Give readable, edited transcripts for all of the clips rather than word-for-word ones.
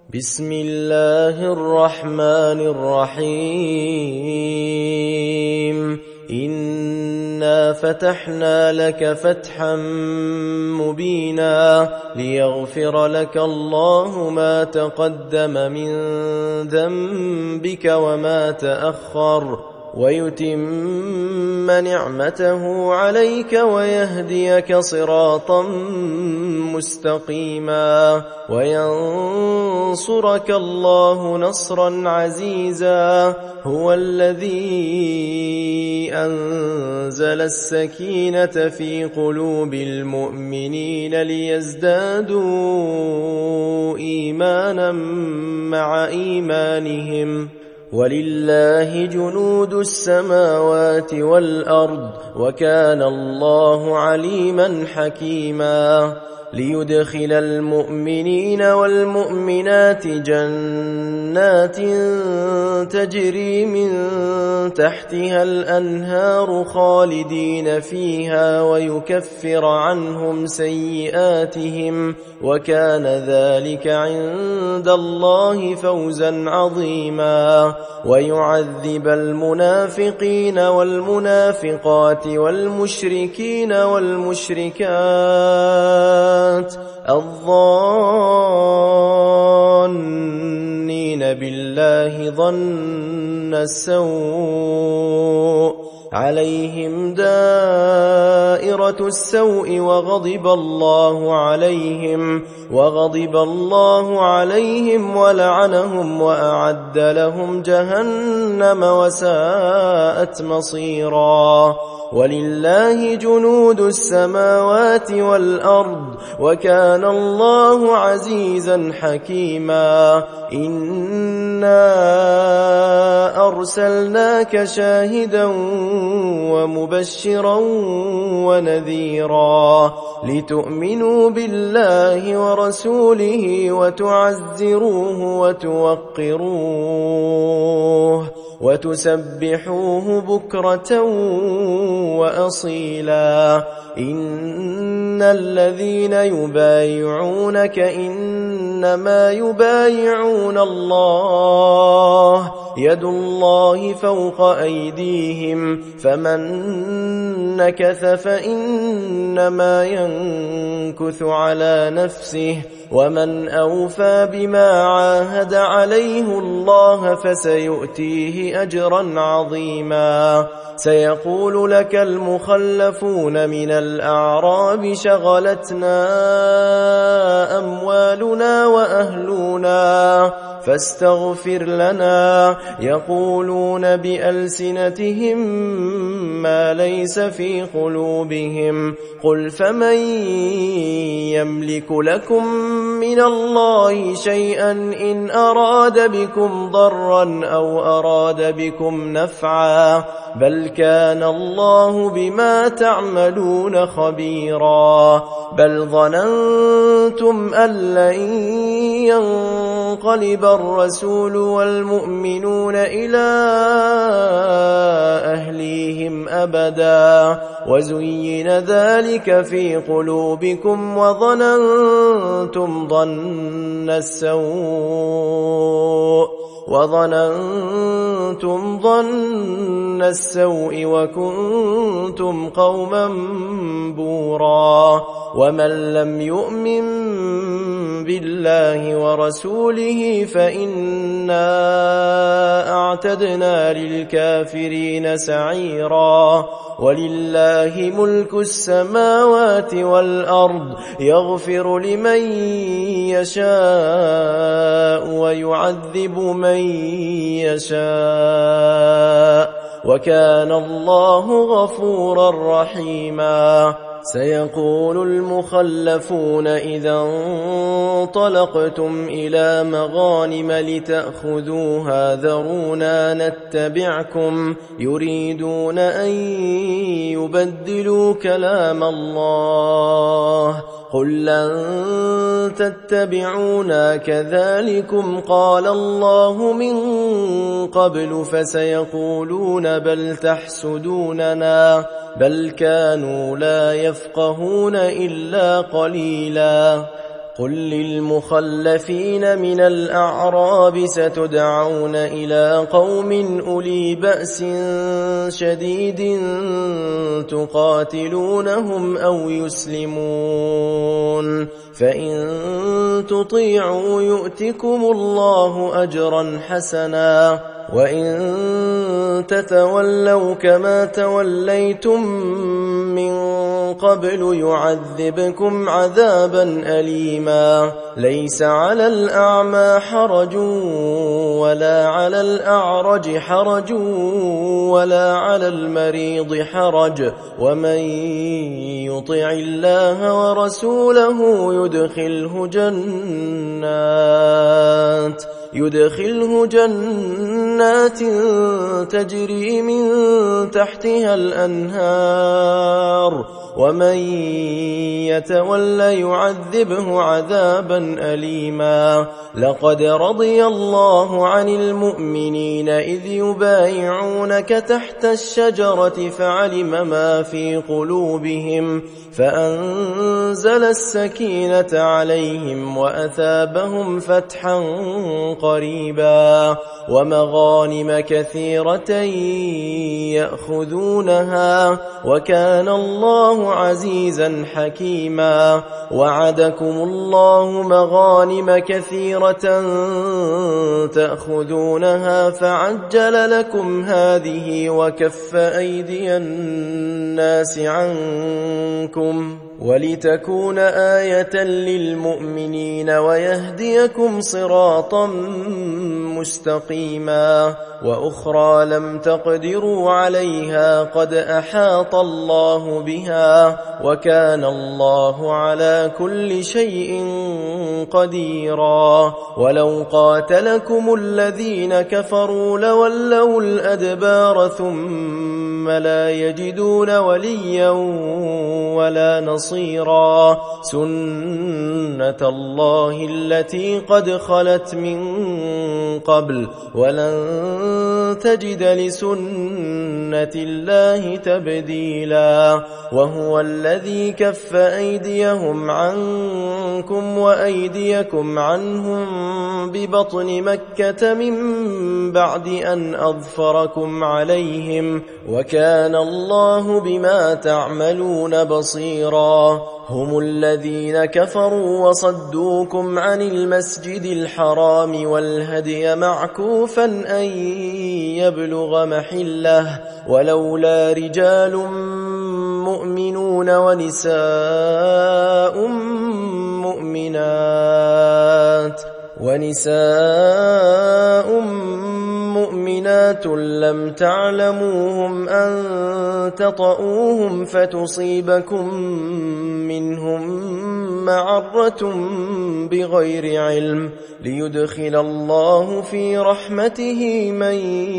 بسم الله الرحمن الرحيم إنا فتحنا لك فتحا مبينا ليغفر لك الله ما تقدم من ذنبك وما تأخر ويتم نعمته عليك ويهديك صراطا مستقيما وينصرك الله نصرا عزيزا هو الذي أنزل السكينة في قلوب المؤمنين ليزدادوا إيمانا مع إيمانهم ولله جنود السماوات والأرض وكان الله عليما حكيما ليدخل المؤمنين والمؤمنات جنات تجري من تحتها الأنهار خالدين فيها ويكفر عنهم سيئاتهم وكان ذلك عند الله فوزا عظيما ويعذب المنافقين والمنافقات والمشركين والمشركات الظانين بالله ظن السوء عليهم دائرة السوء وغضب الله عليهم ولعنهم وأعد لهم جهنم وساءت مصيرا ولله جنود السماوات والأرض وكان الله عزيزا حكيما إنا أرسلناك شاهدا ومبشرا ونذيرا لتؤمنوا بالله ورسوله وتعزروه وتوقروه وتسبحوه بكرة وأصيلا إن الذين يبايعونك إنما يبايعون الله يد الله فوق أيديهم فمن نكث فإنما ينكث على نفسه ومن أوفى بما عاهد عليه الله فسيؤتيه أجرا عظيما سيقول لك المخلفون من الأعراب شغلتنا أموالنا وأهلنا فاستغفر لنا يقولون بألسنتهم ما ليس في قلوبهم قل فمن يملك لكم من الله شيئا إن أراد بكم ضرا أو أراد بكم نفعا بل كان الله بما تعملون خبيرا بل ظننتم أن لن ينقلب الرسول والمؤمنون إلى أهليهم أبدا وزين ذلك في قلوبكم وظننتم ظن السوء وكنتم قوما بورا ومن لم يؤمن بالله ورسوله فإنا أعتدنا للكافرين سعيرا ولله ملك السماوات والأرض يغفر لمن يشاء ويعذب من يشاء وكان الله غفورا رحيما سيقول المخلفون إذا انطلقتم إلى مغانم لتأخذوها ذرونا نتبعكم يريدون أن يبدلوا كلام الله قل لن تتبعونا كذلكم قال الله من قبل فسيقولون بل تحسدوننا بل كانوا لا يفقهون إلا قليلا قل للمخلفين من الأعراب ستدعون إلى قوم أولي بأس شديد تقاتلونهم أو يسلمون فإن تطيعوا يؤتكم الله أجرا حسنا وإن تتولوا كما توليتم من قبل يعذبكم عذابا أليما ليس على الأعمى حرج ولا على الأعرج حرج ولا على المريض حرج ومن يطع الله ورسوله يدخله جنات تجري من تحتها الأنهار ومن يتولى يعذبه عذابا أليما لقد رضي الله عن المؤمنين إذ يبايعونك تحت الشجرة فعلم ما في قلوبهم فأنزل السكينة عليهم وأثابهم فتحا قريبا ومغانم كثيرة يأخذونها وكان الله عزيزا حكيما وعدكم الله مغانم كثيرة تأخذونها فعجل لكم هذه وكف أيدي الناس عنكم ولتكون آية للمؤمنين ويهديكم صراطا مستقيما وأخرى لم تقدروا عليها قد أحاط الله بها وكان الله على كل شيء قديرا ولو قاتلكم الذين كفروا لولوا الأدبار ثم لا يجدون وليا ولا نصيرا سنة الله التي قد خلت من قبل ولن تجد لسنة الله تبديلا وهو الذي كف أيديهم عنكم وأيديكم عنهم ببطن مكة من بعد أن أظفركم عليهم وكان الله بما تعملون بصيرا هم الذين كفروا وصدوكم عن المسجد الحرام والهدي معكوفا أن يبلغ محله ولولا رجال مؤمنون ونساء مؤمنات لم تعلموهم أن تطؤوهم فتصيبكم منهم معرة بغير علم ليدخل الله في رحمته من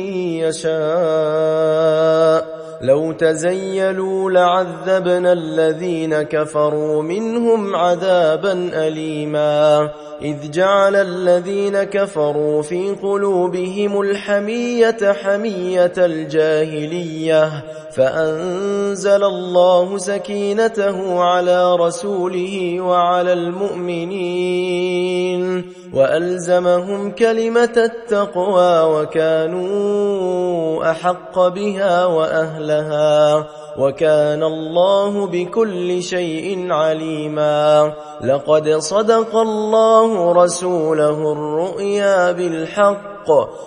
يشاء لو تزيلوا لعذبنا الذين كفروا منهم عذابا أليما إذ جعل الذين كفروا في قلوبهم الحمية حمية الجاهلية فأنزل الله سكينته على رسوله وعلى المؤمنين وألزمهم كلمة التقوى وكانوا أحق بها وأهلها وكان الله بكل شيء عليما لقد صدق الله رسوله الرؤيا بالحق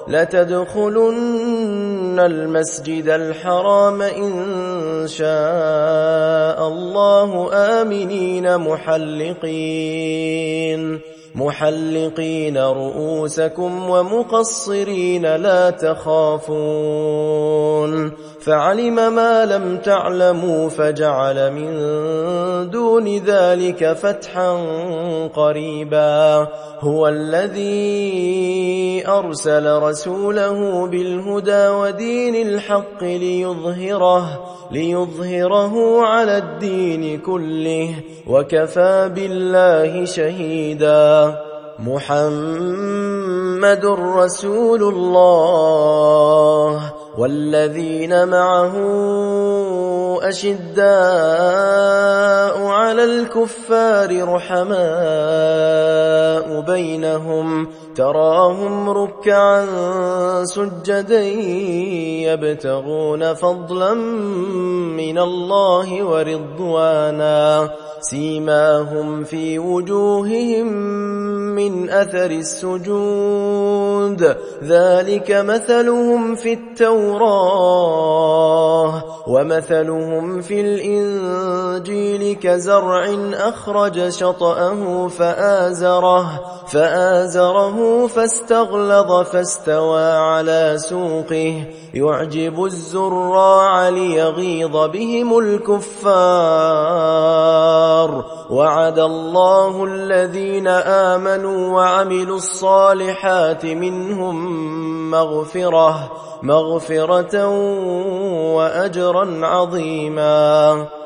لتدخلن المسجد الحرام إن شاء الله آمنين محلقين رؤوسكم ومقصرين لا تخافون فعلم ما لم تعلموا فجعل من دون ذلك فتحا قريبا هو الذي أرسل رسوله بالهدى ودين الحق ليظهره على الدين كله وكفى بالله شهيدا محمد رسول الله والذين معه أشداء على الكفار رحماء بينهم تراهم ركعا سجدا يبتغون فضلا من الله ورضوانا سيماهم في وجوههم من أثر السجود ذلك مثلهم في التوراة ومثلهم في الإنجيل كزرع أخرج شطأه فآزره فاستغلظ فاستوى على سوقه يعجب الزراع ليغيظ بهم الكفار وعد الله الذين آمنوا وعملوا الصالحات منهم مغفرة وأجرا عظيما.